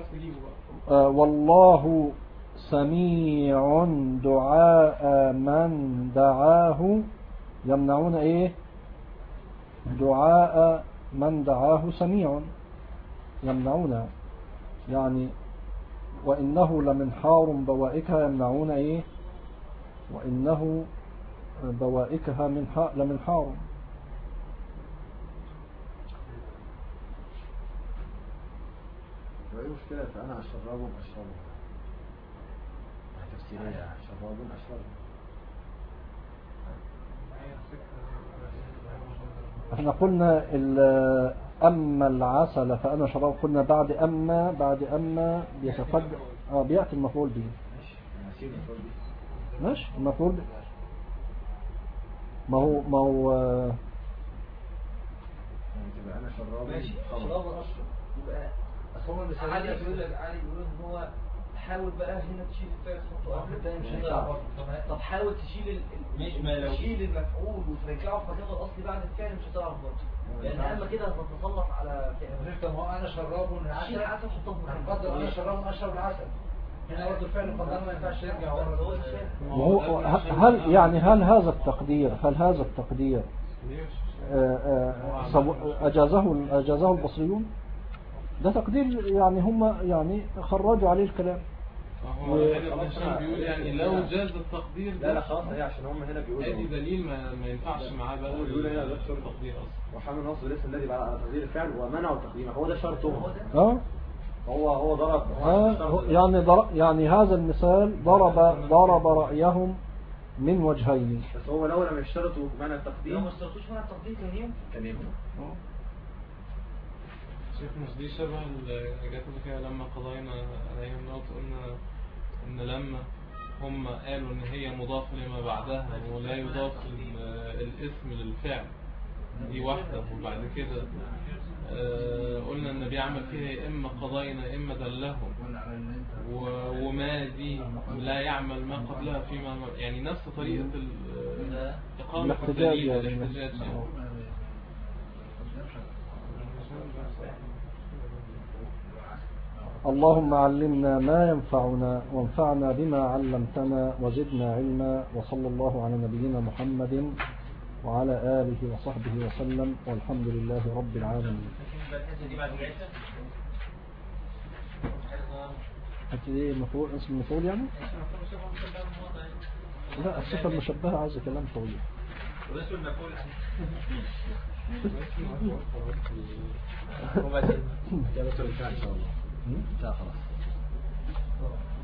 والله سميع دعاء من دعاه، يمنعون دعاء من دعاه سميع، يمنعون. يعني وإنه لمنحار بوائكها، يمنعون وإنه بوائكها لمنحار. ايه المشكلة؟ فأنا شراب أشربه تفسيرية، شراب أشربه. احنا قلنا أما العسل فأنا شراب، قلنا بعد أما بيتقدم بيأتي المفعول به. ماشي المفعول به. ما هو يعني تبقى أنا شراب ماشي شراب أشرب. يبقى علي بيقول لك ان هو حاول بقى هنا تشيل الفعل تحطه قبل الثاني مش هيطلع. طب حاول تشيل المفعول وترجعه في مكانه الاصلي بعد الفعل مش هتعرف برضه، لان اما كده هتتسلط على فعل. ما هو انا شراب العسل، شيل العسل حطه في مكانه. قدر انا شراب اشرب العسل، هنا برضه الفعل قدر ما ينفعش يرجع ورا. هل هذا التقدير أجازه البصريون؟ ده تقدير هم خرجوا عليه الكلام. هو هنا ابن هشام بيقول يعني لو جاز التقدير لا لا خلاص، هي عشان هم هنا بيقولوا ادي دليل ما ينفعش معاه بقى. هو بيقول هنا ده شرط التقدير اصلا، وحمل نصب الاسم الذي على تقدير الفعل ومنعوا تقديمه، هو ده شرطهم. هو ضرب يعني هذا المثال ضرب رأيهم من وجهين. بس هو لو لم يشترطوا منع التقديم، لو ما اشترطوش منع التقديم كان ينفع. شيخ مش دي شبه الحاجات اللي فيها لما قضينا عليهم نقط، قلنا ان لما هم قالوا ان هي مضاف لما بعدها ولا يضاف الاسم للفعل، دي واحدة. وبعد كده قلنا ان بيعمل فيها اما قضينا اما دلهم، وما دي لا يعمل ما قبلها فيما يعني نفس طريقة إقامة الاحتجاج يعني. اللهم علمنا ما ينفعنا وانفعنا بما علمتنا وزدنا علما، وصلى الله على نبينا محمد وعلى آله وصحبه وسلم، والحمد لله رب العالمين. هتدي المفعول اسم المفعول يعني؟ لا، الصفة المشبهة عايز كلام طويل. واسم المفعول هو بس جابته الفعل ان شاء الله. لا خلاص.